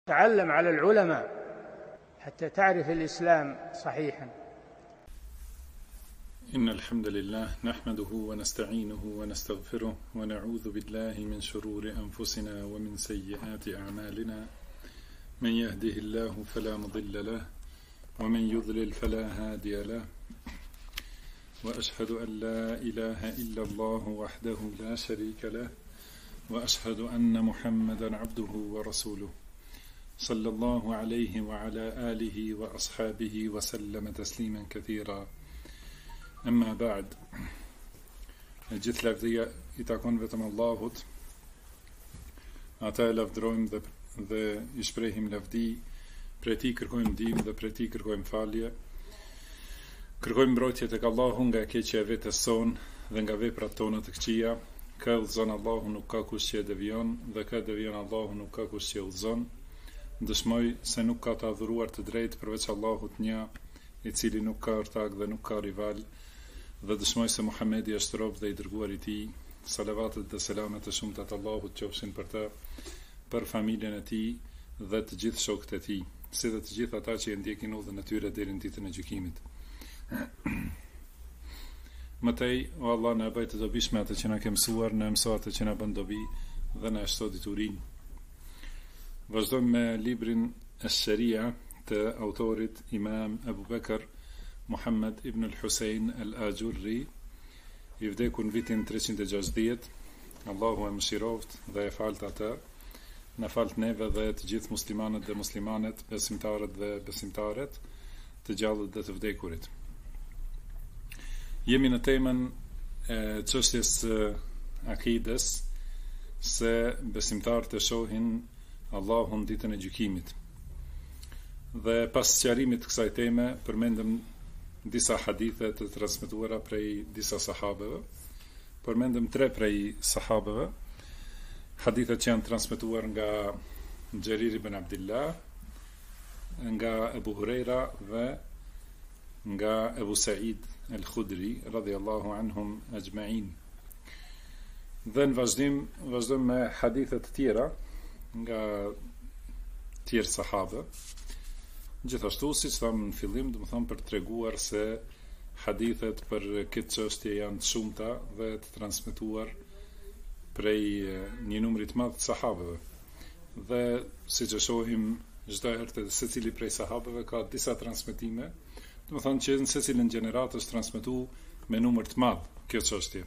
تعلم على العلماء حتى تعرف الإسلام صحيحا. إن الحمد لله نحمده ونستعينه ونستغفره ونعوذ بالله من شرور أنفسنا ومن سيئات أعمالنا، من يهده الله فلا مضل له ومن يضلل فلا هادي له، وأشهد أن لا إله إلا الله وحده لا شريك له، وأشهد أن محمدا عبده ورسوله صلى الله عليه وعلى آله وأصحابه وسلم تسليما كثيرا. Amma ba'd. Gjithë lavdia I takon vetëm Allahut. Ata e lavdrojmë dhe I shprehim lavdi, prej tij kërkojmë ndihmë dhe prej tij kërkojmë falje. Kërkojmë mbrojtje tek Allahu nga e keqja e vetes son dhe nga veprat tona të këqija. Ka udhëzon Allahu, nuk ka kush që e devion, dhe ka devion Allahu, nuk ka kush që e udhëzon. Dëshmoj se nuk ka të adhuruar të drejtë përveç Allahut një, I cili nuk ka ortak dhe nuk ka rival. Dhe dëshmoj se Muhamedi është rob dhe I dërguar I tij. Salavatet dhe selamet e shumta të Allahut qofshin për të, për familjen e tij dhe të gjithë shokët e tij, si dhe të gjithë ata që e ndjekin udhën e tyre deri në ditën e gjykimit. Mëtej, o Allah, na bëj të dobishme atë që na ke mësuar, na mëso atë që na bën dobi dhe na shto diturinë. Vazhdojmë me librin Ash-Sharia të autorit Imam Abu Bakr Muhammad ibn al-Husayn al-Ajurri, I vdekur në vitin 360. Allahu e mëshiroft dhe e falt atë, na falt neve dhe të gjithë muslimanët dhe muslimanet, besimtarët dhe besimtaret, të gjallët dhe të vdekurit. Jemi në temën e çështjes akides, se besimtarët e shohin Allahun ditën e gjykimit. Dhe pas sqarimit të kësaj teme, përmendëm disa hadithe të transmetuara prej disa sahabeve. Përmendëm 3 prej sahabeve, hadithet që janë transmetuar nga Xherir ibn Abdullah, nga Abu Huraira dhe nga Abu Sa'id al-Khudri radhiyallahu anhum ajma'in. Dhe në vazhdim me hadithe të tjera nga tjerë sahabe. Gjithashtu, si që thamë në fillim, dhe më thamë për të treguar se hadithet për këtë çështje janë të shumta dhe të transmetuar prej një numri të madh të sahabeve. Dhe si që shohim çdo herë te secili prej sahabeve ka disa transmetime, dhe më thamë që në secilin gjenerat është transmetuar me numër të madh kjo çështje.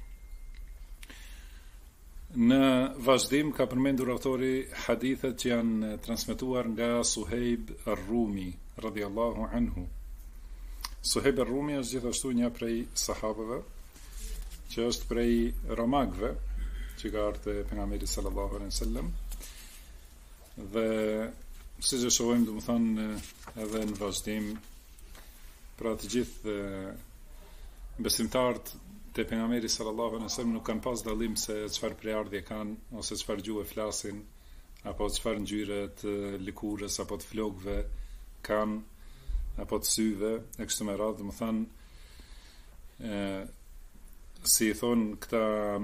Në vazhdim ka përmendur autori hadithet që janë transmetuar nga Suhejb ar-Rumi radhiyallahu anhu. Suhejb ar-Rumi është gjithashtu një prej sahabeve që është prej romakëve që ka ardhur te pejgamberi sallallahu alaihi wasallam. Dhe siç e shohim, domethënë edhe në vazhdim, pra të gjithë besimtarët te pejgamberi sallallahu alaihi wasallam nuk kanë pas dallim se çfarë preardhje kanë ose çfarë gjuhë flasin apo çfarë ngjyre të lëkurës apo të flokëve kanë apo të syve e kështu me radhë. Domethënë si I thon këta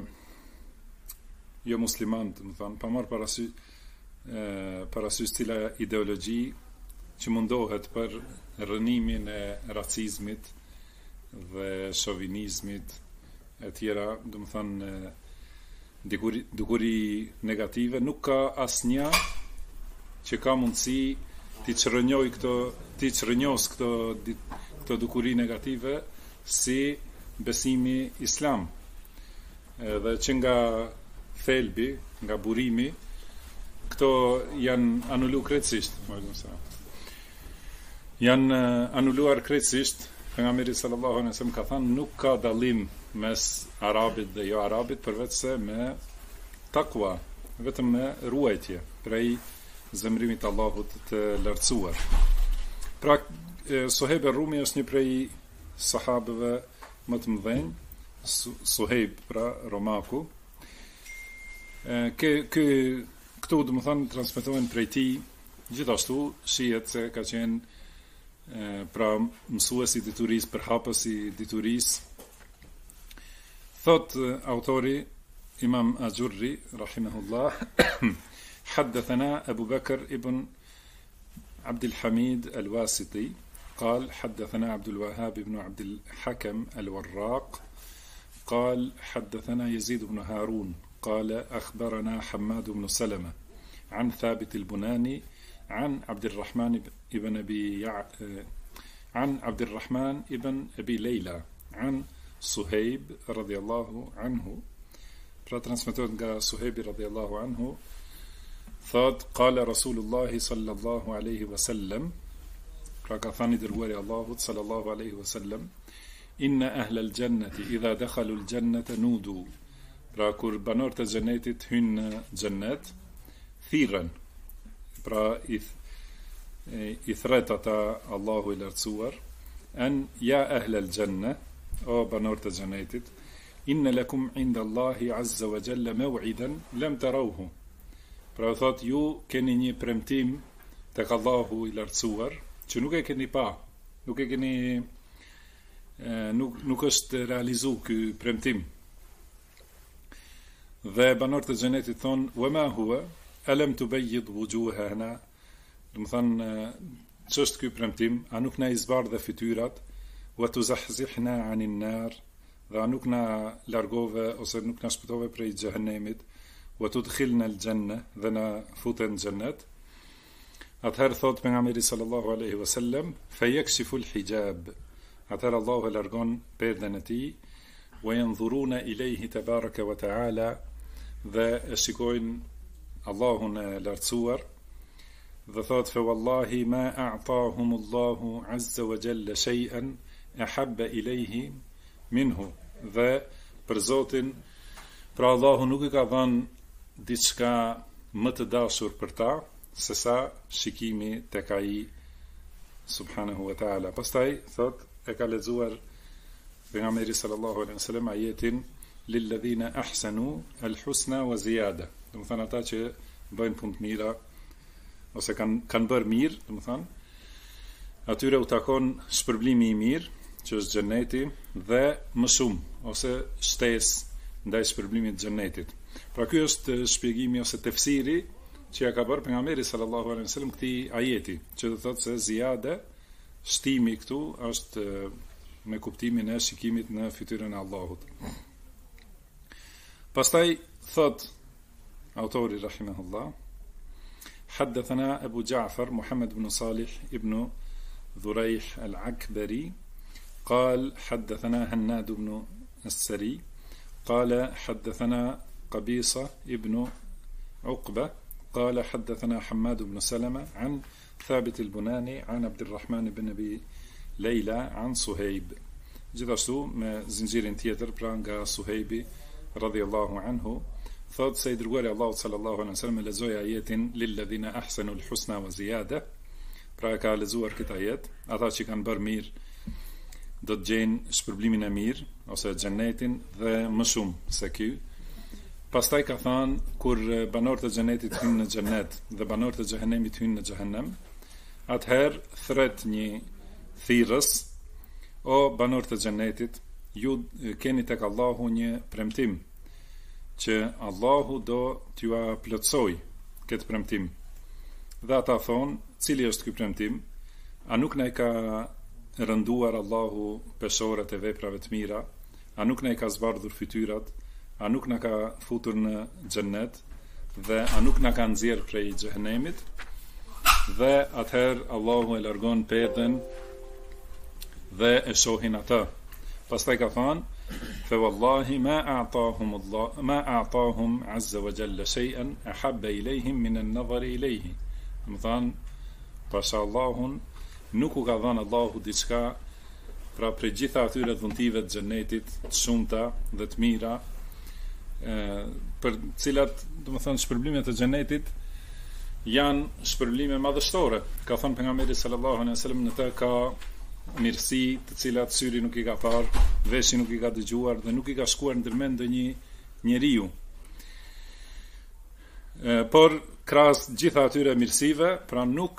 jo muslimanë, domethënë pa marr parasysh cila ideologji që mundohet për rënimin e racizmit dhe shovinizmit e tjera, domethënë dukuri negative, nuk ka asnjë që ka mundësi ti çrënjos këto dukuri negative si besimi islam. Dhe që nga thelbi, nga burimi, këto janë anuluar krejtësisht, janë anuluar krejtësisht. Pejgamberi sallallahu alaihi wasallam ka thënë nuk ka dallim mes arabit dhe jo arabit përveç se me takwa, vetëm me ruajtje prej zemrimit të Allahut të lartësuar. Pra, Suhejb ar-Rumi është një prej sahabeve më të mëdhenj, Suhejb, pra romaku. Këtu domethënë transmetohen prej tij, gjithashtu shihet se ka qenë pra mësuesi I diturisë, përhapës I diturisë. Thot autori Imam Ajurri rahimahullah حدثنا أبو بكر ابن عبد الحميد الواسطي قال حدثنا عبد الوهاب بن عبد الحكم الوراق قال حدثنا يزيد بن هارون قال أخبرنا حماد بن سلمة عن ثابت البناني عن عبد الرحمن ابن أبي ليلى عن صهيب رضي الله عنه. Pra transmetohet nga Suhejbi radhiyallahu anhu, thot, qala Rasulullahi sallallahu alaihi wasallam, pra ka thani dërguari Allahut sallallahu alaihi wasallam, inna ahla al-jannati idha dakhalu al-jannata nudu. Pra kur banorët e xhenetit hynë në xhennet, thirren. Pra i thret ata Allahu i lartësuar, an ya ahla al-janna, o banorët e xhenetit, inna lakum inda Allahi azza wa jalla maw'idan lam tarawhu. Pra thot, ju keni një premtim tek Allahu i lartësuar që nuk e keni pa, nuk e keni nuk është realizu ky premtim. Dhe banorët e xhenetit thon, wa ma huwa alam tubayyid wujuhana. Do të thonë, ç'është ky premtim? A nuk na i zbardhe fytyrat? Wa tuzahzihna 'anil nar. Dhe a nuk na largove ose nuk na shpëtove prej xhehenemit, wa tudkhilna al-janna, dhe na futen në xhennet. Atëherë thot pejgamberi sallallahu alaihi wasallam, fayakshifu al-hijab. Atëherë Allahu e largon perden e tij, wa yanzuruna ilayhi tabaraka wa ta'ala, dhe e shikojnë Allahun e lartësuar. Dhe thot, fa wallahi ma a'tahum Allahu azza wa jalla shay'an ahabba ilayhi minhu. Dhe për Zotin, pra Allahu nuk i ka dhënë diçka më të dashur për ta se sa shikimi tek ai subhanahu wa taala. Pastaj thot, e ka lexuar pejgamberi sallallahu alaihi wasallam ajetin lil ladhina ahsanu al husna wa ziyada. Do të thonë ata që bëjnë punë të mira ose kanë bërë mirë, do të thonë, atyre u takon shpërblimi i mirë, që është xheneti, dhe më shumë ose shtesë ndaj shpërblimit të xhenetit. Pra ky është shpjegimi ose tefsiri që ja ka bërë pejgamberi sallallahu alaihi wasallam këtij ajeti, që do thotë se ziyade, shtimi këtu është me kuptimin e shikimit në fytyrën e Allahut. Pastaj thot autori rahimahullah, حدثنا أبو جعفر محمد بن صالح ابن ذريح العكبري قال حدثنا هناد بن السري قال حدثنا قبيصة ابن عقبة قال حدثنا حماد بن سلمة عن ثابت البناني عن عبد الرحمن بن أبي ليلى عن صهيب. Gjithashtu me zinxhirin tjetër pra nga Suhejbi radhiyallahu anhu, thot se i dërguari Allahu sallallahu alaihi wasallam lexoi ajetin lil ladhina ahsanu al husna wa ziyada. Pra ka lexuar këtë ajet, ata që kanë bërë mirë do të gjejnë shpërblimin e mirë ose xhenetin dhe më shumë se ky. Pastaj ka thënë, kur banorët e xhenetit hyjnë në xhenet dhe banorët e xhehenemit hyjnë në xhehenem, atëherë thret një thirrës, o banorët e xhenetit, ju keni tek Allahu një premtim që Allahu do t'ju plotësoj këtë premtim. Dhe ata thonë, cili është ky premtim? A nuk na i ka rënduar Allahu peshoret e veprave të mira? A nuk na i ka zbardhur fytyrat? A nuk na ka futur në xhennet? Dhe a nuk na ka nxjerr prej xhehenemit? Dhe atëherë Allahu e largon perden dhe e shohin ata. Pastaj ka thënë, fa wallahi ma a'tahum azza wa jalla shay'an ahabba ilayhim min an-nazari ilayhi. Do thënë, pasha Allahun nuk u ka dhënë Allahu diçka, pra për gjitha atyre dhuntive të xhenetit, të shumta dhe të mira, për cilat, do të thënë, shpërblimet e xhenetit janë shpërblime madhështore. Ka thënë pejgamberi sallallahu alaihi wasallam, në të ka mirësi të cilat syri nuk i ka parë, veshi nuk i ka dëgjuar dhe nuk i ka shkuar ndërmend ndonjë njeriu. Por krahas gjitha atyre mirësive, pra nuk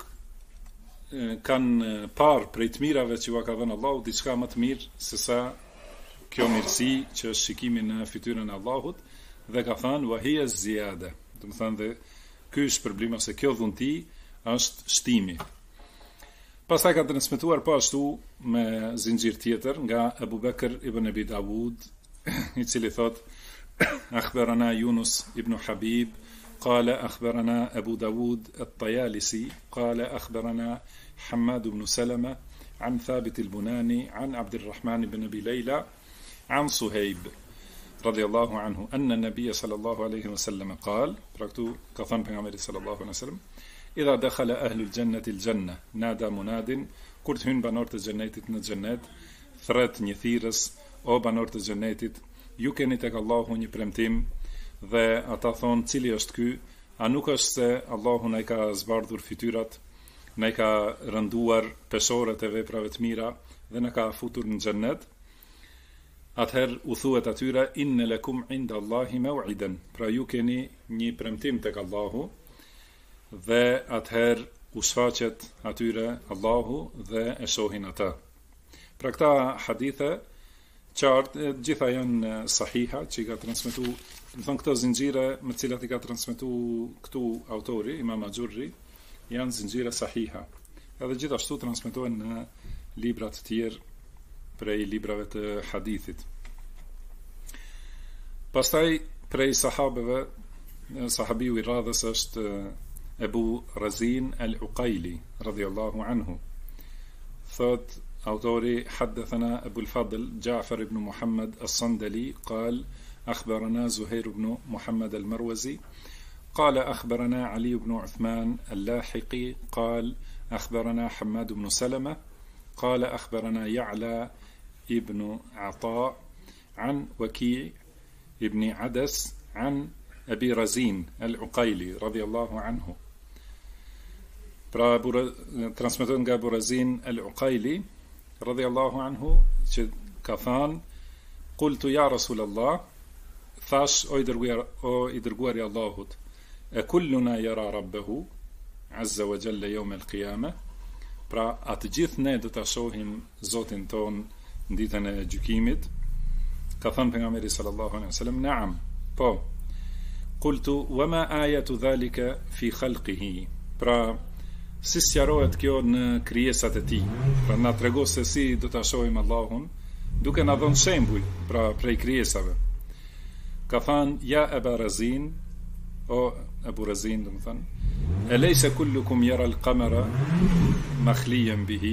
kanë parë prej të mirave që u ka dhënë Allahu diçka më të mirë se sa kjo mirësi që është shikimi në fytyrën e Allahut, dhe ka thënë wa hiya ziyada. Do të thënë, dhe ky ky shpërblim ose kjo dhunti është shtimi. Pastaj ka transmetuar po ashtu me zinxhir tjetër nga Abu Bekr ibn Abi Dawud, i cili thot: Akhbarana Yunus ibn Habib, قال أخبرنا أبو داود الطيالسي قال أخبرنا حماد بن سلمة عن ثابت البناني عن عبد الرحمن بن أبي ليلى عن صهيب رضي الله عنه أن النبي صلى الله عليه وسلم قال ركتو كفن بن صلى الله عليه وسلم إذا دخل أهل الجنة الجنة نادى مناد كرت هن بنورت الجنة الجنات ثرت نثيرس أو بنورت الجنة يكني تك الله një premtim dhe ata thonë cili është ky, a nuk është se Allahu na ka zbardhur fytyrat, na ka rënduar peshorët e veprave të mira dhe na ka futur në xhennet. Atëherë u thuhet atyre inna lakum inda Allahi maw'idan, pra ju keni një premtim tek Allahu, dhe atëherë u shfaqet atyre Allahu dhe e shohin ata. Pra këta hadithe qartë, gjitha janë sahiha që i ka transmetu, më thonë këto zinxhire me cilat i ka transmetu këtu autori, Imam Axhurri, janë zinxhire sahiha. Edhe gjithashtu transmetohen në libra të tjerë prej librave të hadithit. Pastaj prej sahabeve, sahabiu i radhës është Ebu Razin al-Uqajli, radhiyallahu anhu. Thot autori: حدثنا أبو الفضل جعفر بن محمد الصندلي قال أخبرنا زهير بن محمد المروزي قال أخبرنا علي بن عثمان اللاحقي قال أخبرنا حماد بن سلمة قال أخبرنا يعلى ابن عطاء عن وكيع ابن عدس عن أبي رزين العقيلي رضي الله عنه. Pra transmetohet nga Abu Razin al-Uqajli radhiyallahu anhu që ka thënë: Qultu ya Rasulallah, thash o i dërguari i Allahut, e kulluna yara rabbahu azza wa jalla yawm al-qiyamah, pra atë gjithë ne do ta shohim Zotin ton në ditën e gjykimit. Ka thënë pejgamberi sallallahu alaihi wasallam: Naam, po. Qultu wa ma ayatu dhalika fi khalqihi, pra si sqarohet kjo në krijesat e tij, pra na trego se si do ta shohim Allahun, duke na dhënë shembull pra prej krijesave. Ka thënë: Ja Abu Razin, o Abu Razin, do të thënë, alaysa kullukum yara al-qamara makhliyan bihi,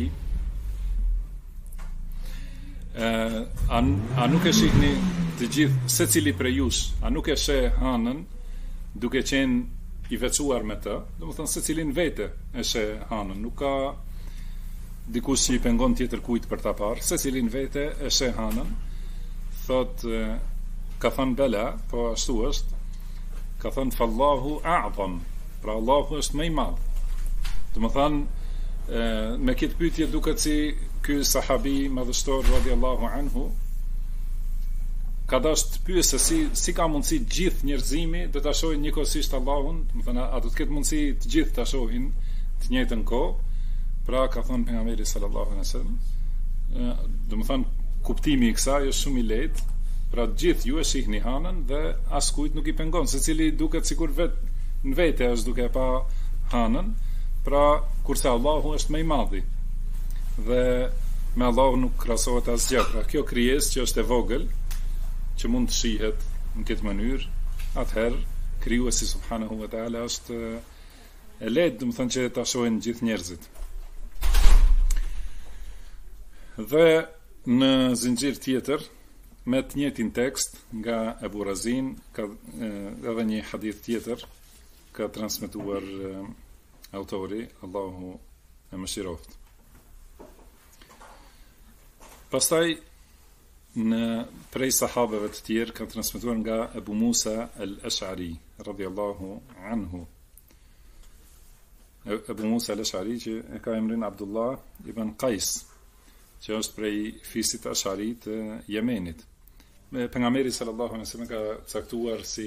a nuk e shihni të gjithë, secili prej jush, a nuk e sheh hanën duke qenë i veçuar me të, do të thënë secilin vete e sheh hanën, nuk ka dikush që i pengon tjetër kujt për ta parë, secilin vete e sheh hanën. Thot, ka thënë bela, po ashtu është, ka thënë fallahu a'zam, pra Allahu është më i madh. Do të thënë me këtë pyetje duket si ky sahabi madhështor radhiyallahu anhu ka dashur të pyesë si ka mundësi gjithë njerëzimi do ta shohin njëkohësisht Allahun, do të thënë a do të ketë mundësi të gjithë ta shohin të njëjtën kohë. Pra ka thënë pejgamberi sallallahu alaihi wasallam, do të thënë kuptimi i kësaj është shumë i lehtë, pra të gjithë ju e shihni hanën dhe askujt nuk i pengon, secili duket sikur vetë në vete është duke pa hanën, pra kurse Allahu është më i madhi dhe me Allahu nuk krahasohet asgjë. Pra kjo krijesë që është e vogël, që mund të shihet në këtë mënyrë, atëherë krijuesi subhanahu wa taala është e lehtë, do të thënë që ta shohin gjithë njerëzit. Dhe në zinxhir tjetër me të njëjtin tekst nga Abu Razin ka edhe një hadith tjetër ka transmetuar autori, Allahu e mëshiroft. Pastaj në prej sahabeve të tjerë ka transmetuar nga Abu Musa al-Ash'ari radhiyallahu anhu. Abu Musa al-Ash'ari që e ka emrin Abdullah ibn Qais, që është prej fisit Ash'ari të Yemenit. Pejgamberi sallallahu alaihi wasallam ka caktuar si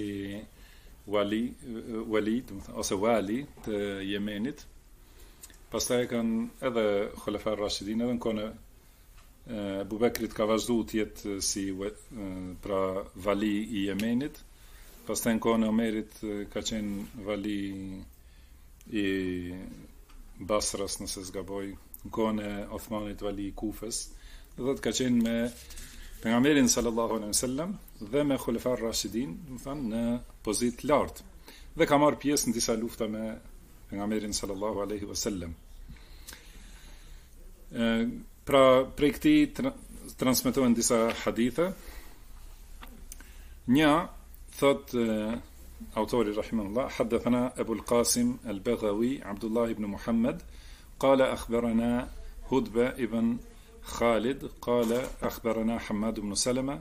wali ose wali të Yemenit. Pastaj kanë edhe Khulafa ar-Rashidin, edhe në kohën Abu Bekrit ka vazhduar të jetë si pra vali i Yemenit, pastaj në kohën e Omerit ka qenë vali i Basras, nëse s'gaboj, në kohën e Othmanit vali i Kufës, dhe ka qenë me pejgamberin sallallahu alaihi wasallam dhe me xulefar rashidin, do thënë në pozitë lartë. Dhe ka marrë pjesë në disa lufta me pejgamberin sallallahu alaihi wasallam. Pra prej këtij transmetohen disa hadithe. Një thot autori rahimahullah, حدثنا أبو القاسم البغوي عبد الله بن محمد قال أخبرنا هدبة ابن خالد قال أخبرنا حماد بن سلمة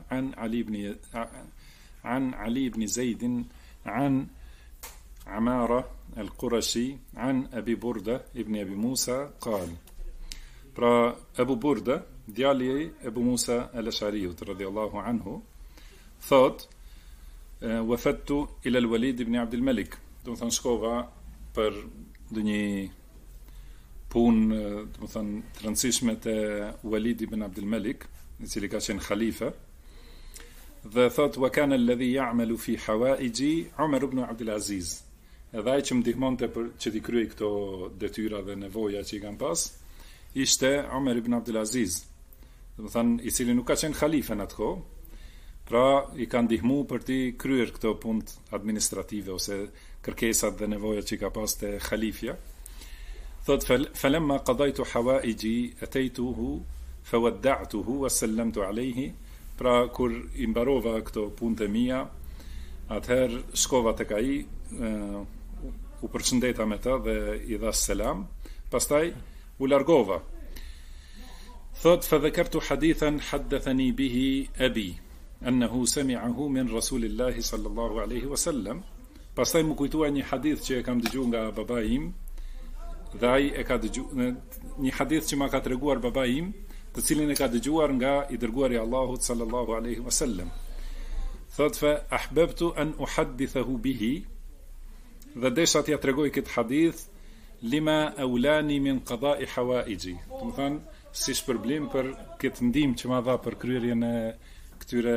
عن علي بن زيد عن عمارة القرشي عن أبي بردة ابن أبي موسى قال pra Ebu Burda, djali i Ebu Musa al-Ashariut radhiyallahu anhu, thot wafattu ila al-Walid ibn Abdul Malik, do të thënë shkova për ndonjë punë, do të thënë të rëndësishme te Walid ibn Abdul Malik, i cili ka qenë khalife, dhe thot wa kana alladhi ya'malu fi hawaiji Umar ibn Abdul Aziz, edhe ai që më ndihmonte për që t'i kryej këto detyra dhe nevoja që i kam pas, ishte Umar ibn Abdul Aziz, do të thënë i cili nuk ka qenë khalife në atë kohë, pra i ka ndihmu për t'i kryer këto punët administrative ose kërkesat dhe nevojat që i ka pas te khalifja. Thot falamma qadaytu hawaiji ataytuhu fawadda'tuhu wa sallamtu alayhi, pra kur i mbarova këto punët e mia, atëherë shkova tek ai, u përshëndeta me ta dhe i dha selam, pastaj u largova. Thot fadhakartu hadithan haddathani bihi abi annahu sami'ahu min rasulillahi sallallahu alaihi wasallam, pastaj më kujtua një hadith që e kam dëgjuar nga baba im, dhe ai e ka dëgjuar një hadith që ma ka treguar baba im, të cilin e ka dëgjuar nga i dërguari i Allahut sallallahu alaihi wasallam. Thot fa ahbabtu an uhaddithahu bihi, dhe desha t'ja tregoj këtë hadith lima aulani min qada'i hawaiji, do të thënë si shpërblim për këtë ndihmë që ma dha për kryerjen e këtyre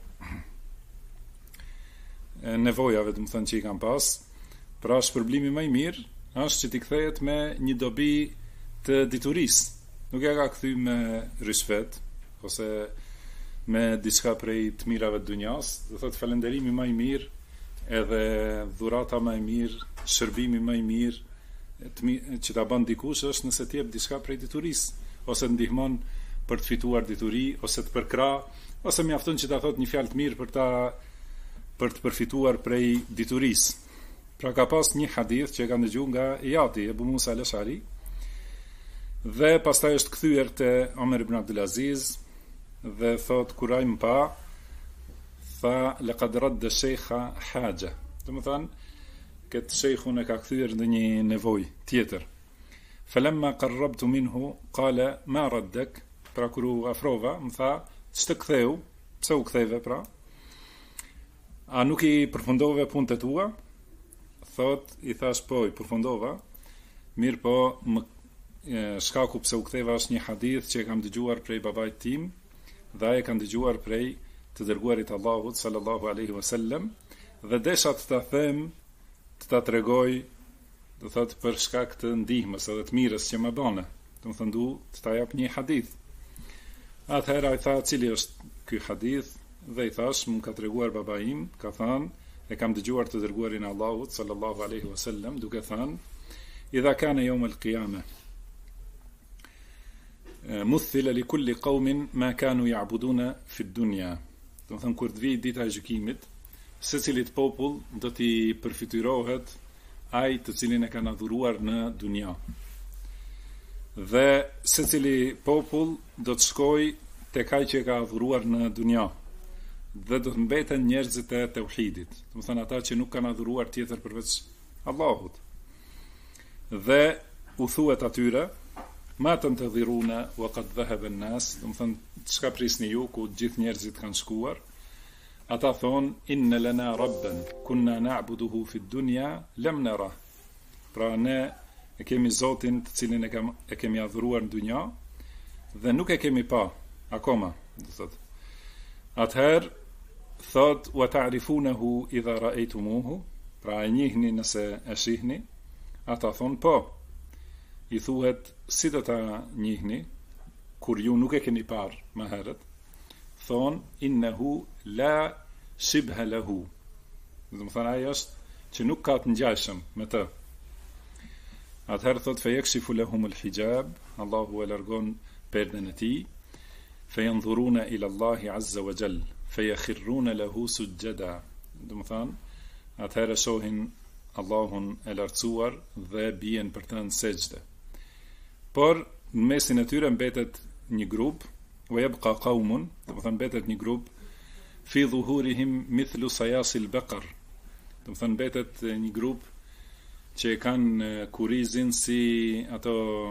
nevojave, do të thënë që i kam pas. Pra shpërblimi më i mirë është që t'i kthehet me një dobi të diturisë, nuk e ka kthy me rishfet ose me diçka prej të mirave të dunjas. Do thotë falënderimi më i mirë, edhe dhurata më e mirë, shërbimi më i mirë që ta bën dikush është nëse t'jep diçka prej diturisë, ose ndihmon për të fituar dituri, ose të përkrah, ose mjafton që ta thot një fjalë të mirë për të përfituar prej diturisë. Pra ka pas një hadith që e ka dëgjuar nga Iyati Ebu Musa al-Ashari, dhe pastaj është kthyer te Omer ibn Abdul Aziz dhe thot kur ai më pa, tha laqad radda shaykha haja, do të thënë këtë shejkhun e ka kthyer në një nevojë tjetër. Falamma qarrabtu minhu qala ma raddak, pra kur u afrova më tha ç'të ktheu, pse u ktheve pra? A nuk i përfundove punët e tua? Thot, i thash po, i përfundova, mirë po shkaku pse u ktheva është një hadith që e kam dëgjuar prej babait tim, dhe ai e kam dëgjuar prej të dërguarit Allahut sallallahu alaihi wasallam, dhe desha të ta them, të ta tregoj, do thot për shkak të ndihmës edhe të mirës që më bëne, do të thënë të ta jap një hadith. Atëherë ai tha cili është ky hadith, dhe i thash më ka treguar baba im, ka thënë e kam dëgjuar të dërguarin Allahut sallallahu alaihi wasallam duke thënë idha kana yawm al-qiyamah muthila li kulli qaumin ma kanu ya'buduna fi ad-dunya, do të thënë kur të vijë dita e gjykimit, secilit popull do t'i përfiturohet ai të cilin e kanë adhuruar në dunja, dhe secili popull do të shkojë tek ai që e ka adhuruar në dunja, dhe do të mbeten njerëzit e tauhidit, do të thënë ata që nuk kanë adhuruar tjetër përveç Allahut. Dhe u thuhet atyre ma tantadhiruna wa qad dhahaba an-nas, do të thënë çka prisni ju ku të gjithë njerëzit kanë shkuar. Ata thonë, inna lana rabban, kunna na'buduhu fi dunya, lam nara. Pra ne e kemi Zotin të cilin e kemi adhuruar në dunja, dhe nuk e kemi pa, akoma, do thotë. Atëherë, thot wa ta'rifunahu idha ra'aytumuhu, pra e njihni nëse e shihni. Ata thon po. I thuhet si do ta njihni kur ju nuk e keni parë më herët? Thon innahu la shibha lahu. Do të thonë ai është që nuk ka të ngjashëm me të. Atëherë thot fejekshifu lahum al-hijab, Allahu e largon perden e tij, feyanzuruna ila Allahi azza wa jall, feyakhirruna lahu sujada. Do të thonë atëherë shohin Allahun e lartësuar dhe bien për të në sejdë. Por në mesin e tyre mbetet një grup, wa yabqa qaumun, do të thonë mbetet një grup, fi dhuhurihim mithlu sayasil baqar. Do të thonë mbetet një grup që kanë kurizin si ato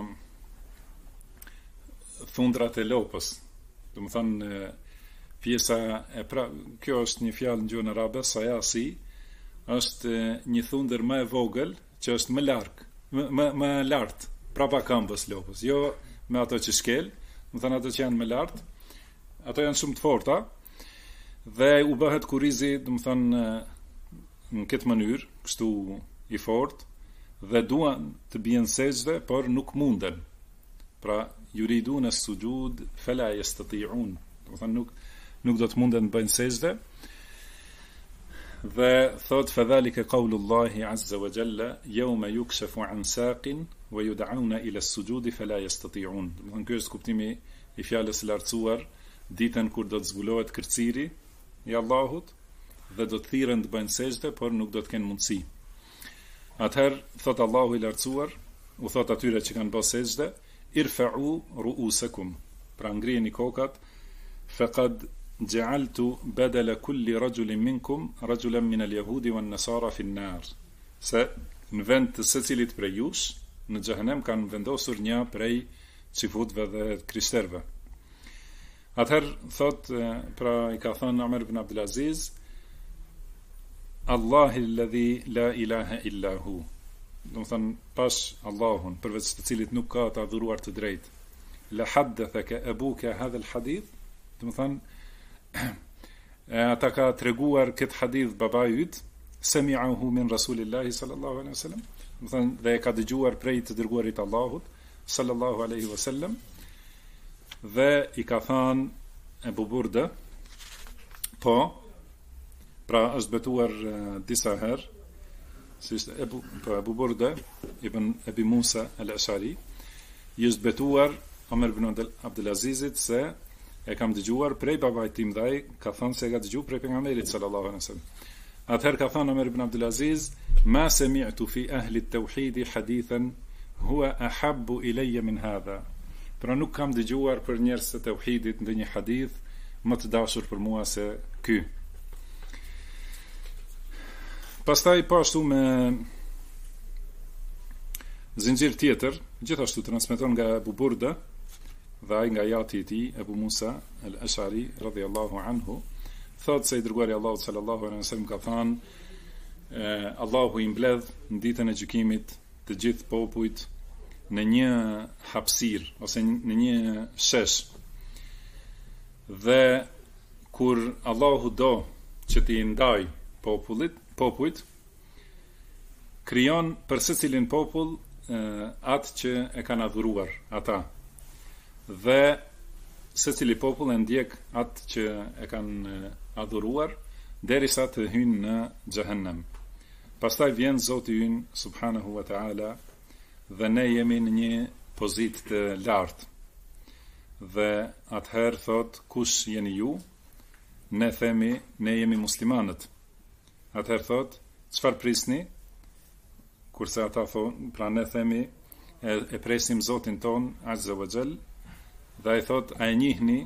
thundrat e lopës. Do të thonë pjesa e kjo është një fjalë në gjuhën arabe, sayasi është një thundër më e vogël që është më më lart prapa këmbës lopës, jo me ato që shkel, do të thonë ato që janë më lart, ato janë shumë të forta dhe u bëhet kurizi, do të thonë në këtë mënyrë, kështu i fortë, dhe duan të bien sejdë, por nuk munden. Pra, yuridun as-sujud fala yastati'un. Do të thonë nuk do të munden të bëjnë sejdë. Dhe thot fadhalika qaulullahi azza wa jalla yawma yukshafu an saqin wa yud'auna ila as-sujudi fala yastati'un. Do të thonë ky është kuptimi i fjalës së lartësuar, ditën kur do të zbulohet kërciri i Allahut dhe do të thirren të bëjnë sejdë, por nuk do të kenë mundësi. Atëherë, thot Allahu i lartësuar, u thot atyre që kanë bërë sejdë, irfa'u ru'usakum, pra ngrijeni kokat, faqad ja'altu badala kulli rajulin minkum rajulan min al-yahudi wan nasara fi an-nar. Se në vend të secilit prej jush, në xhehenem kanë vendosur një prej çifutëve dhe krishterëve. Atëherë thot, pra i ka thënë Omer ibn Abdul Aziz, Allahi alladhi la ilaha illa hu. Do të thënë pash Allahun, përveç të cilit nuk ka të adhuruar të drejtë. La haddathaka abuka hadha al-hadith. Do të thënë ata ka treguar këtë hadith babai yt, sami'ahu min Rasulillahi sallallahu alaihi wasallam. Do të thënë dhe e ka dëgjuar prej të dërguarit Allahut sallallahu alaihi wasallam. Dhe i ka thënë Ebu Burda, po, pra është betuar disa herë, si është Ebu Burda ibn Abi Musa al-Ashari, i është betuar Omer ibn Abdul Azizit se e kam dëgjuar prej babait tim dhe ai ka thënë se e ka dëgjuar prej pejgamberit sallallahu alaihi wasallam. Atëherë ka thënë Omer ibn Abdul Aziz, ma sami'tu fi ahli at-tauhid hadithan huwa ahabbu ilayya min hadha. Pra nuk kam dëgjuar për njerëz të tauhidit ndonjë hadith më të dashur për mua se ky. Pastaj po ashtu me zinxhir tjetër, gjithashtu transmeton nga Abu Burda dhe ai nga jati i tij Abu Musa al-Ash'ari radhiyallahu anhu, thot se i dërguari Allahu sallallahu alaihi wasallam ka thënë Allahu i mbledh në ditën e gjykimit të gjithë popujt në një hapësirë ose në një shesh. Dhe kur Allahu do që t'i ndaj popujt, krijon për secilin popull atë që e kanë adhuruar ata. Dhe secili popull e ndjek atë që e kanë adhuruar derisa të hyjnë në xhehenem. Pastaj vjen Zoti ynë subhanahu wa taala dhe ne jemi në një pozitë të lartë. Dhe atëherë thot, kush jeni ju? Ne themi, ne jemi muslimanët. Atëherë thot, çfarë prisni? Kurse ata thonë, pra ne themi, e presim Zotin ton, azza wa jall, dhe ai thot, a e njihni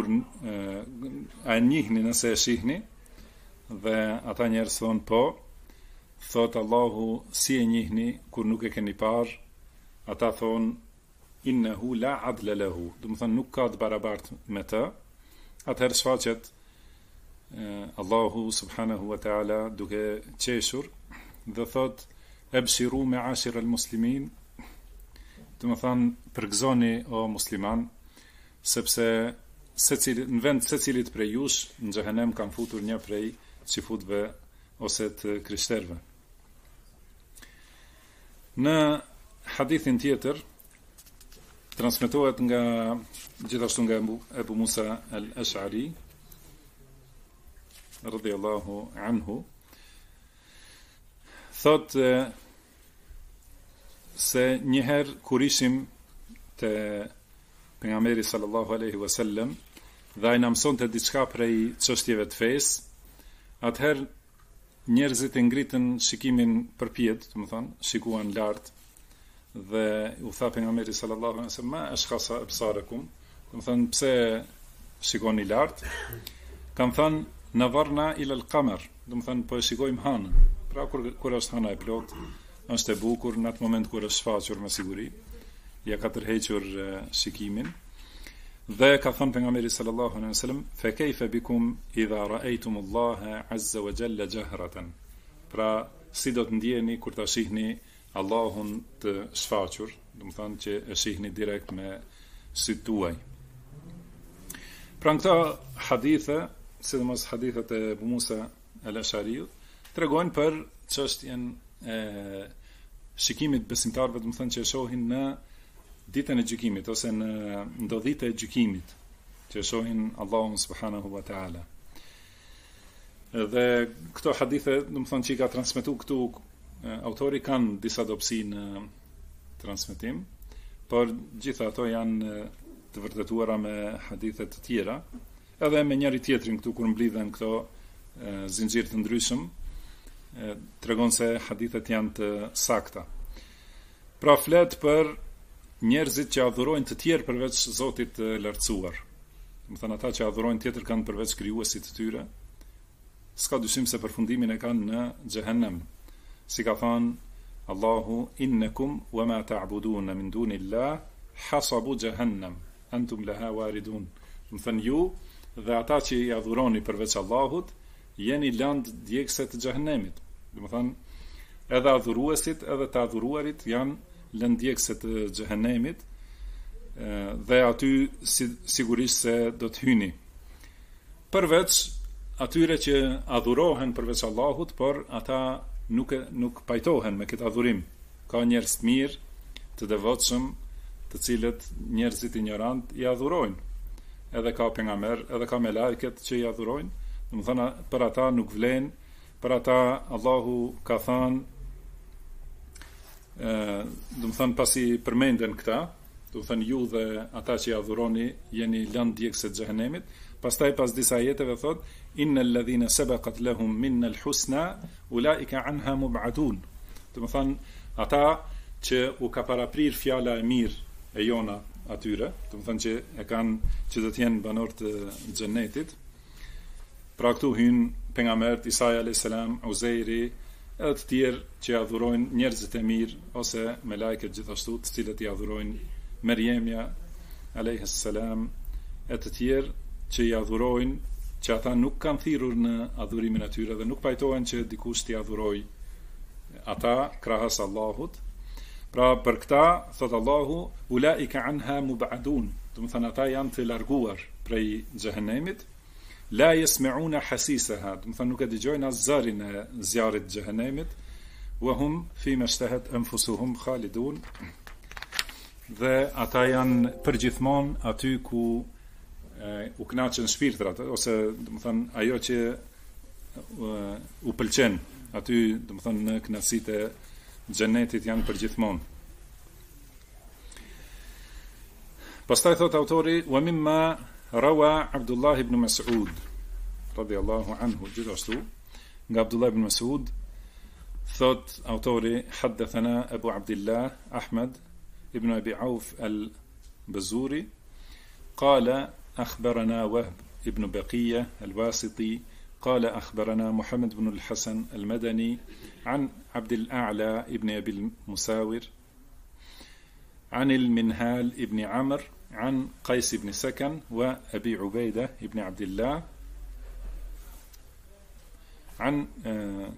nëse e shihni? Dhe ata njerëz thonë, po. Thot Allahu, si e njihni kur nuk e keni parë? Ata thonë, innehu la adla lahu. Do të thonë nuk ka të barabartë me të. Atëherë shfaqet Allahu subhanahu wa taala duke qeshur dhe thot ebshiru me ashir al-muslimin, do të thonë përgëzoni o musliman, sepse në vend secilit prej jush në xhehenem kanë futur një prej çifutëve ose të krishterëve. Në hadithin tjetër transmetohet gjithashtu nga Ebu Musa al-Ash'ari radhiyallahu anhu, thot se njëherë kur ishim te pejgamberi sallallahu alaihi wasallam dhe ai na mësonte diçka prej çështjeve të fesë, atëherë njerëzit e ngritën shikimin përpjet, domethënë shikuan lart, dhe u tha pejgamberi sallallahu alaihi wasallam ma ashkhasa absarakum, domethënë pse shikoni lart? Kan thënë navarna ila al-qamar, domethënë po e shikojmë hanën. Pra kur është hana e plot, është e bukur në atë moment kur është shfaqur me siguri, ja ka tërhequr shikimin. Dhe ka thënë pejgamberi sallallahu alaihi wasallam fa kayfa bikum idha ra'aytum Allah azza wa jalla jahratan. Pra si do të ndjeni kur ta shihni Allahun të shfaqur, domethënë që e shihni direkt me sytë tuaj. Pra në këta hadithe, sidomos hadithet e Ebu Musa al-Ash'ariut, tregojnë për çështjen e shikimit besimtarëve, domethënë që e shohin në ditën e gjykimit ose në ndodhitë e gjykimit, që shohin Allahun subhanahu wa taala. Dhe këto hadithe, domethënë që i ka transmetuar këtu autori, kanë disa dobësi në transmetim, por gjitha ato janë të vërtetuara me hadithe të tjera, edhe me njëri tjetrin këtu kur mblidhen këto zinxhir të ndryshëm, tregon se hadithet janë të sakta. Pra flet për njerëzit që adhurojnë të tjerë përveç Zotit të lartësuar. Domethënë ata që adhurojnë tjetër kanë përveç krijuesit të tyre, s'ka dyshim se përfundimin e kanë në xhehenem. Si ka thënë Allahu innakum wa ma ta'budun min dunillah hasabu jahannam antum laha waridun. Domethënë ju dhe ata që i adhuroni përveç Allahut jeni lëndë djegëse të xhehenemit. Domethënë edhe adhuruesit edhe të adhuruarit janë lëndjekse të xhehenemit, dhe aty sigurisht se do të hyni. Përveç atyre që adhurohen përveç Allahut, por ata nuk pajtohen me këtë adhurim. Ka njerëz të mirë, të devotshëm, të cilët njerëzit ignorant i adhurojnë. Edhe ka pejgamber, edhe ka melajket që i adhurojnë. Domethënë për ata nuk vlen, për ata Allahu ka thënë, domethënë pasi përmenden këta, domethënë ju dhe ata që i adhuroni jeni lëndë djegëse të xhehenemit. Pastaj pas disa ajeteve thot innal ladhina sabaqat lahum minna al-husna ulaika anha mub'adun. Domethënë ata që u ka paraprir fjala e mirë e jona atyre, domethënë që e kanë që do të jenë banor të xhenetit. Pra këtu hyn pejgambert Isa alayhis salam, Uzeiri, edhe të tjerë që adhurojnë njerëzit e mirë ose me lajket gjithashtu, të cilët i adhurojnë Merjemja alayhis salam, e të tjerë që i adhurojnë, që ata nuk kanë thirrur në adhurimin e tyre dhe nuk pajtohen që dikush t'i adhurojë ata krahas Allahut. Pra për këta thot Allahu ulaika anha mub'adun, domethënë ata janë të larguar prej xhehenemit. La yasma'una hasisaha, domethënë nuk e dëgjojnë as zërin e zjarrit të xhehenemit, wa hum fi ma ishtahat anfusuhum khalidun. Dhe ata janë përgjithmonë aty ku u kënaqen shpirtrat, ose domethënë ajo që u pëlqen, aty domethënë në kënaqësitë e xhenetit janë përgjithmonë. Pastaj thot autori wa mimma rawa Abdullah ibn Mas'ud radiyallahu anhu, gjithashtu nga Abdullah ibn Mas'ud thot autori haddathana Abu Abdullah Ahmad ibn Abi Auf al-Bazuri قال أخبرنا وهب ابن بقية الواسطي قال أخبرنا محمد بن الحسن المدني عن عبد الأعلى ابن أبي المساور عن المنهال ابن عمر عن قيس بن سكن وأبي عبيدة ابن عبد الله عن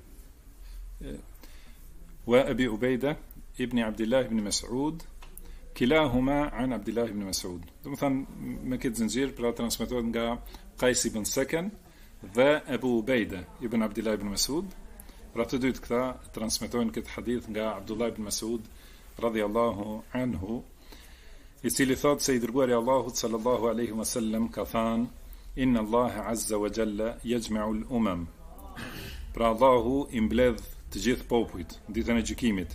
وأبي عبيدة ابن عبد الله بن مسعود kilahuma an Abdullah ibn Mas'ud. Do të thënë me këtë zinxhir pra transmetohet nga Qais ibn Sakan dhe Abu Ubaida ibn Abdullah ibn Mas'ud. Pra të dytë këta transmetojnë këtë hadith nga Abdullah ibn Mas'ud radhiyallahu anhu, i cili thot se i dërguari i Allahut sallallahu alaihi wasallam ka thënë: Inna Allah azza wa jalla yajma'u al-umam. Pra Allahu i mbledh të gjithë popujt ditën e gjykimit.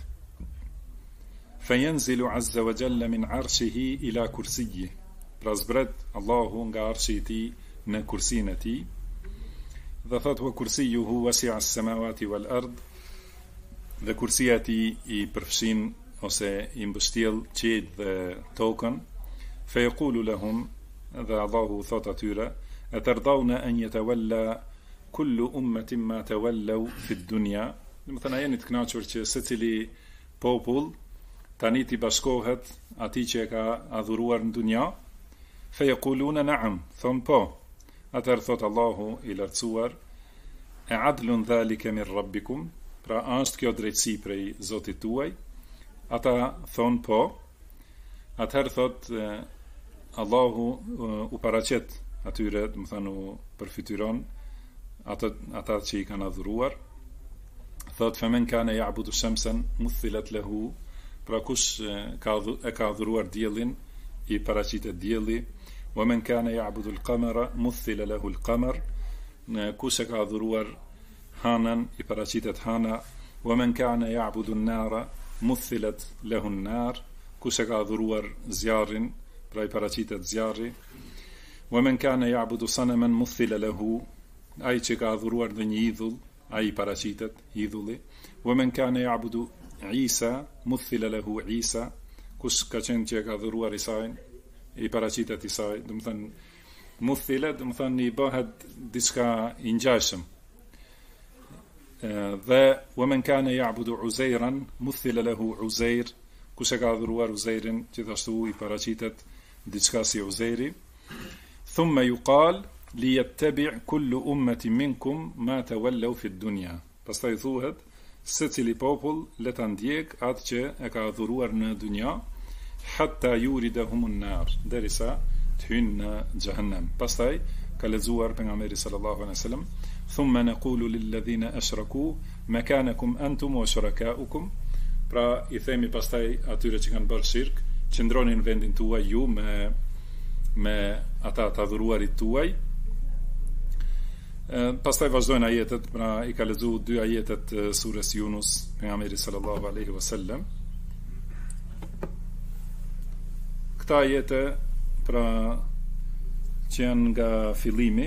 Fayanzilu azza wa jalla min arshihi ila kursiyyi. Pra zbret Allahu nga arshi i tij në kursinë e tij. Dhe thot wa kursiyuhu wasi'a as-samawati wal ard. Dhe kursia e tij i përfshin ose i mbështjell qiell dhe tokën. Fa yaqulu lahum, dhe Allahu thot atyre: atardawna an yatawalla kullu ummatin ma tawallaw fi ad-dunya. Do të thënë jeni të kënaqur që secili popull tani t'i bashkohet atij që e ka adhuruar në dunja. Fa yaquluna na'am, thon po. Atëherë thot Allahu i lartësuar: e adlun dhalika min rabbikum, pra është kjo drejtësi prej Zotit tuaj? Ata thon po. Atëherë thot Allahu u paraqet atyre, do të thënë u përfytyron ata që i kanë adhuruar. Thot faman kana ya'budu shamsan muthilat lahu, pra kush e ka adhuruar diellin, i paraqitet dielli. Wa man kana ya'budu al-qamara muthila lahu al-qamar, kush e ka adhuruar hanën, i paraqitet hana. Wa man kana ya'budu an-nara muthilat lahu an-nar, kush e ka adhuruar zjarrin, pra i paraqitet zjarri. Wa man kana ya'budu sanaman muthila lahu, ai që ka adhuruar dhe një idhull, ai i paraqitet idhulli. Wa man kana ya'budu Isa muthila lahu Isa, kush ka qenë që ka adhuruar Isain, i paraqitet Isai. Do të thënë muthila, do të thënë i bëhet diçka i ngjashëm. Dhe wa man kana ya'budu Uzairan muthila lahu Uzair, kush e ka adhuruar Uzairin, gjithashtu i paraqitet diçka si Uzairi. Thumma yuqal liyattabi' kullu ummatin minkum ma tawallaw fi ad-dunya. Pastaj thuhet secili popull le ta ndjek atë që e ka adhuruar në dunja, hatta yuridahum an-nar, derisa të hynë në xhehenem. Pastaj ka lexuar pejgamberi sallallahu alaihi wasallam: thumma naqulu lil ladhina ashraku makanakum antum wa shurakaukum. Pra i themi pastaj atyre që kanë bërë shirk, qëndroni në vendin tuaj ju me ata të adhuruarit tuaj. Pastaj vazhdojnë ajetet, pra i ka lexuar dy ajetet surës Yunus pejgamberi sallallahu alaihi wasallam. Këta ajete pra që janë nga fillimi,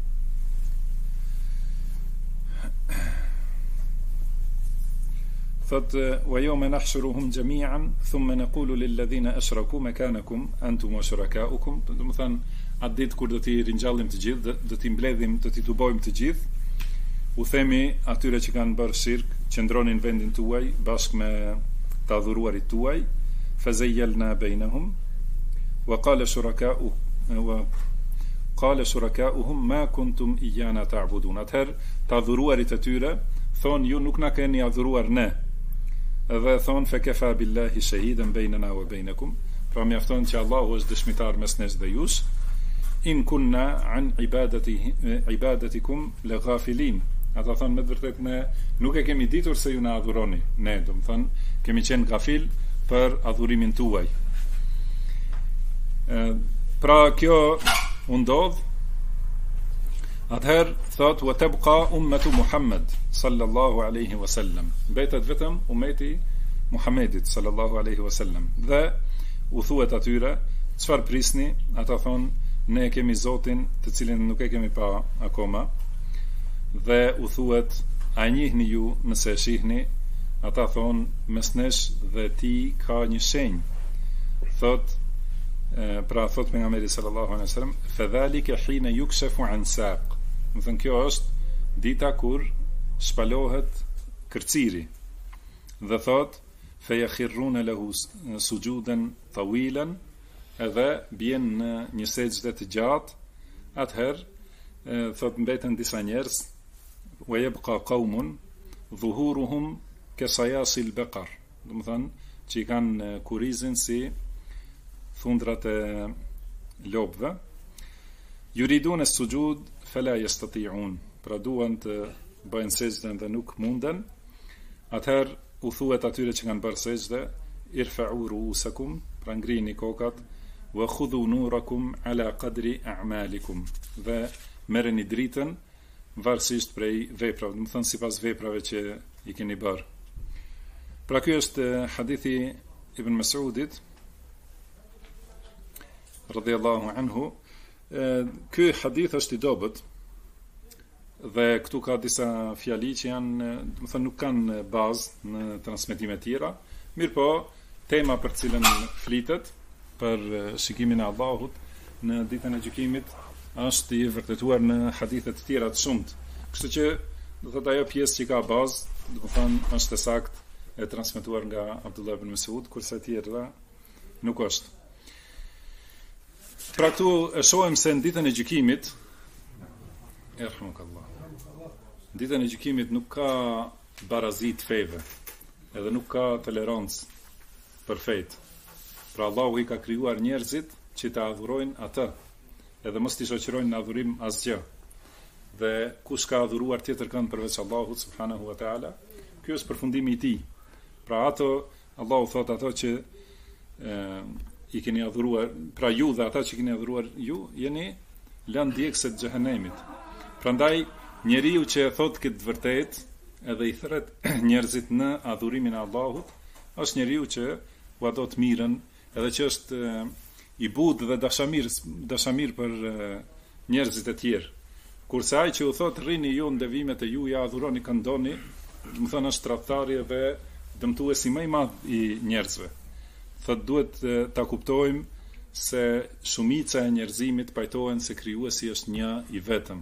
thot wa yawma nahshuruhum jami'an thumma naqulu lil ladhina ashraku makanakum antum wa shurakaukum. Do të thënë atë ditë kur do t'i ringjallim të gjithë, do t'i mbledhim, do t'i tubojmë të gjithë, u themi atyre që kanë bërë shirk, qëndronin vendin tuaj bashkë me të adhuruarit tuaj. Fazayyalna bainahum wa qala shurakauhum ma kuntum iyana ta'budun. Atëherë të adhuruarit e tyre thonë ju nuk na keni adhuruar ne. Dhe thonë fa kafa billahi shahidan bainana wa bainakum, pra mjafton që Allahu është dëshmitar mes nesh dhe jush. In kunna an ibadatikum laghafilin. Ata thonë me të vërtet ne nuk e kemi ditur se ju na adhuroni. Ne, do të thonë, kemi qenë gafil për adhurimin tuaj. Pra kjo u ndodh. Atëherë thot wa tabqa ummatu Muhammad sallallahu alaihi wasallam, mbetet vetëm ummeti Muhammedit sallallahu alaihi wasallam. Dhe u thuhet atyre çfarë prisni? Ata thonë ne kemi Zotin të cilin nuk e kemi pa akoma. Dhe u thuhet a njihni ju nëse e shihni? Ata thonë mes nesh dhe ti ka një shenjë. Thot pra thot pejgamberi sallallahu alaihi wasallam fadhalika hina yukshafu an saq. Do thënë kjo është dita kur shpalohet kërciri. Dhe thot fayakhiruna lahu sujudan tawilan, edhe bjen në një sejdë të gjatë. Atëherë thot mbeten disa njerëz, wa yabqa qaumun dhuhuruhum ka sayasil baqar, do të thënë që i kanë kurizin si thundrat e lobëve. Yuridun as-sujud fala yastati'un. Pra duan të bëjnë sejdën dhe nuk munden. Atëherë u thuhet atyre që kanë bërë sejdë, irfa'u ru'usakum, pra ngrini kokat, wa khudhu nurakum ala qadri a'malikum. Dhe merreni dritën varësisht prej veprave, do të thënë sipas veprave që i keni bërë. Pra ky është hadithi Ibn Mas'udit radhiyallahu anhu. Ky hadith është i dobët dhe këtu ka disa fjali që janë, do të thënë, nuk kanë bazë në transmetime tjera, mirë po tema për cilën flitet për shikimin e Allahut në ditën e gjykimit është i vërtetuar në hadithe të tjera të shumtë. Kështu që do të thotë ajo pjesë që ka bazë, do të thënë, është e saktë e transmetuar nga Abdullah ibn Mas'ud, kurse tjera nuk është. Pra këtu e shohim se në ditën e gjykimit, në ditën e gjykimit nuk ka barazi të feve, edhe nuk ka tolerancë për fejt. Pra Allahu i ka krijuar njerëzit që të adhurojnë atë, edhe mos t'i shoqërojnë në adhurim asgjë. Dhe kush ka adhuruar tjetër kënd përveç Allahut subhanahu wa taala, ky është përfundimi i tij. Pra Allahu thot ato që i keni adhuruar, pra ju dhe ata që keni adhuruar ju, jeni lënë djegëse të xhehenemit. Prandaj njeriu që e thot këtë vërtet, edhe i thret njerëzit në adhurimin e Allahut, është njeriu që u do të mirën, edhe që është i budh dhe dashamir për njerëzit e tjerë. Kurse ai që u thot rrini ju në devimet e ju, ja adhuroni këndoni, do të thonë është tradhtari dhe dëmtuesi më i madh i njerëzve. Thot duhet ta kuptojmë se shumica e njerëzimit pajtohen se krijuesi është një i vetëm.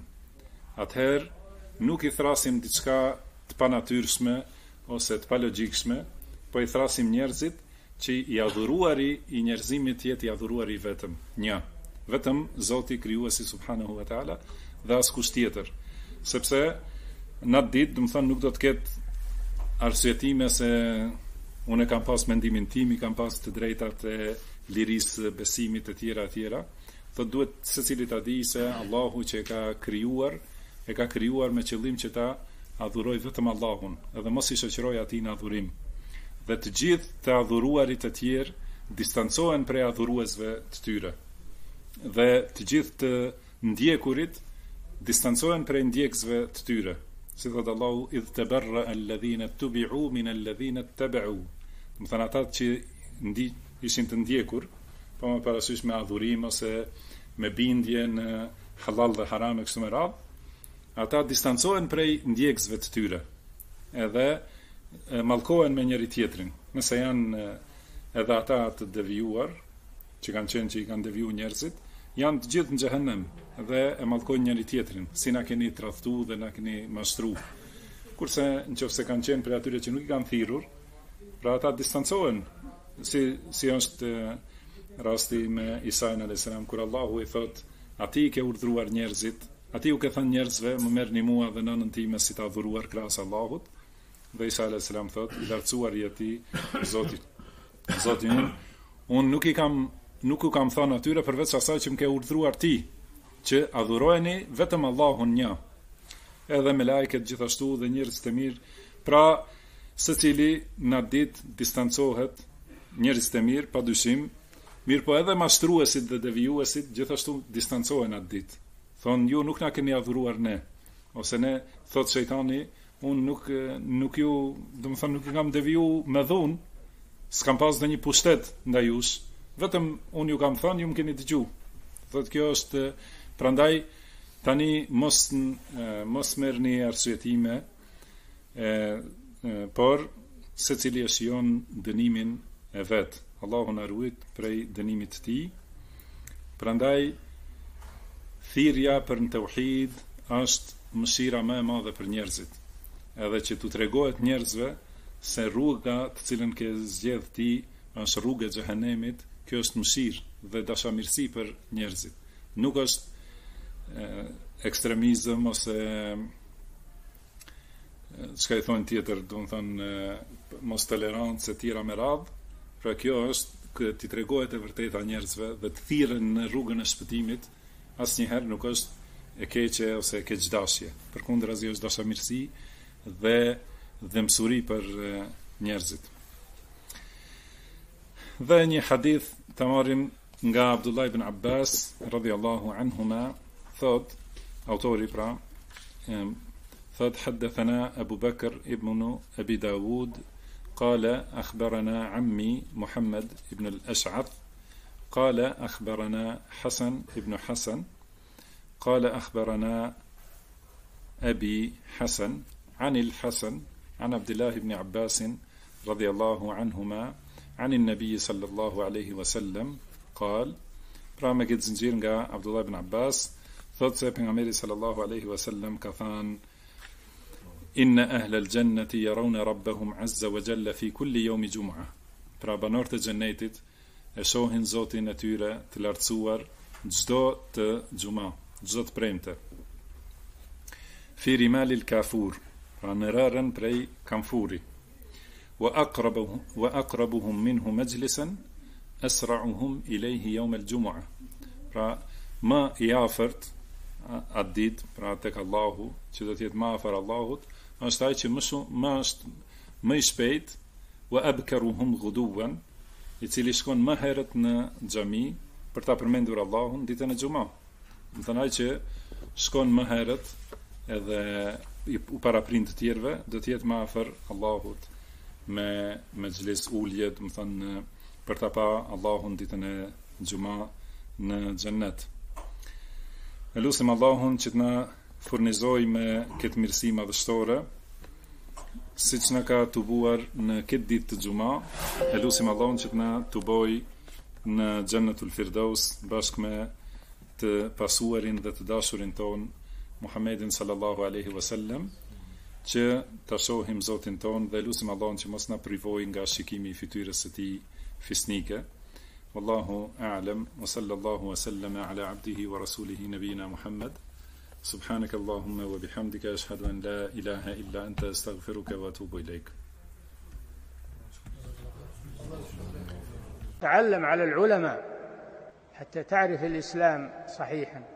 Atëherë nuk i thrasim diçka të panatyrshme ose të palogjikshme, po i thrasim njerëzit që i adhuruari i njerëzimit jetë i adhuruari i vetëm, një. Vetëm Zoti krijuesi subhanahu wa taala dhe askush tjetër. Sepse në atë ditë, do të thonë, nuk do të ketë arsyetime se unë kam pas mendimin tim, i kam pas të drejtat e lirisë besimit e tjera. Thot duhet secili ta di se Allahu që e ka krijuar me qëllim që ta adhuroj vetëm Allahun, edhe mos i shoqëroj atij në adhurim. Dhe të gjithë të adhuruarit të tjerë distancohen prej adhuruesve të tyre. Dhe të gjithë të ndjekurit distancohen prej ndjekësve të tyre. Si thot Allahu, idh tabarra alladhina tubi'u min alladhina taba'u. Do të thënë ata që ishin të ndjekur, po më parasysh me adhurim ose me bindje në halal dhe haram e kështu me radhë, ata distancohen prej ndjekësve të tyre. Edhe mallkohen me njëri tjetrin. Nëse janë edhe ata të devijuar, që kanë qenë që i kanë deviju njerëzit, janë të gjithë në xhehenem dhe e mallkojnë njëri tjetrin, si na keni tradhtu dhe na keni mashtru. Kurse nëse kanë qenë për atyre që nuk i kanë thirrur, pra ata distancohen, si është rasti me Isain alayhis salam, kur Allahu i thot, ati i ke urdhëruar njerëzit, ati u ke thënë njerëzve, më merrni mua dhe nënën time si ta adhuruar krahas Allahut. Dhe Isa alayhis salam thot, i lartësuar i ati Zoti im, unë nuk u kam thënë atyre përveç asaj që më ke urdhëruar ti, që adhurojeni vetëm Allahun një. Edhe me lajket gjithashtu dhe njerëz të mirë. Pra, secili në ditë distancohet, njerëz të mirë, padyshim, mirë po edhe mashtruesit dhe devijuesit gjithashtu distancohen atë ditë. Thonë, ju nuk na keni adhuruar ne, ose ne, thot shejtani, unë nuk ju, do më thonë, nuk i kam deviju me dhunë, s'kam pas dhe një pushtet ndaj jush, vetëm unë ju kam thënë, ju më keni dëgju. Thot, kjo është, prandaj, tani mos merrni arsyetime, por secili e shijon dënimin e vet. Allahu na ruaj prej dënimit të tij. Prandaj thirrja për në tauhid është mëshira më e madhe për njerëzit. Edhe që tu tregohet njerëzve se rruga të cilën ke zgjedh ti është rruga e xhehenemit, kjo është mëshirë dhe dashamirësi për njerëzit. Nuk është ekstremizëm ose çka i thonë tjetër, do të thonë mos tolerancë e tjera me radhë. Pra kjo është t'i tregohet e vërteta njerëzve dhe të thirrën në rrugën e shpëtimit, asnjëherë nuk është e keqe ose e keqdashje. Përkundrazi është dashamirësi dhe mësuri për njerëzit. Dhe një hadith të marrim nga Abdullah ibn Abbas radhiyallahu anhuma, thot autori pra thot حدثنا أبو بكر ابن أبي داود قال أخبرنا عمي محمد ابن الأشعث قال أخبرنا حسن ابن حسن قال أخبرنا أبي حسن عن الحسن عن عبد الله بن عباس رضي الله عنهما عن النبي صلى الله عليه وسلم قال برامة قد زنجير عبد الله بن عباس thot se pejgamberi sallallahu alaihi wasallam ka thënë inna ahla al-jannati yarawna rabbahum azza wa jalla fi kulli yawmi jum'ah. Pra banorët e xhenetit e shohin Zotin e tyre të lartësuar çdo të xuma, çdo të premte. Fi rimalil kafur, pra në rarën prej kamfuri. Wa aqrabuhum minhu majlisan asra'uhum ilayhi yawm al-jum'ah. Pra më i afërt atë ditë, pra tek Allahu, që do të jetë më afër Allahut, është ai që më i shpejt, wa abkaruhum ghuduwan, i cili shkon më herët në xhami për ta përmendur Allahun ditën e xumë. Do të thonë që shkon më herët edhe u paraprin të tjerëve, do të jetë më afër Allahut me xhlis ulje, do të thonë për ta pa Allahun ditën e xumë në xhennet. E lusim Allahun që të na furnizoj me këtë mirësi madhështore, siç na ka tubuar në këtë ditë të xumë. E lusim Allahun që të na tuboj në Xhennetul Firdaus bashkë me të pasuarin dhe të dashurin ton Muhammedin sallallahu alaihi wasallam, që ta shohim Zotin ton, dhe lusim Allahun që mos na privoj nga shikimi i fytyrës së tij fisnike. والله أعلم وصلى الله وسلم على عبده ورسوله نبينا محمد سبحانك اللهم وبحمدك أشهد أن لا إله إلا أنت أستغفرك وأتوب إليك. تعلم على العلماء حتى تعرف الإسلام صحيحا.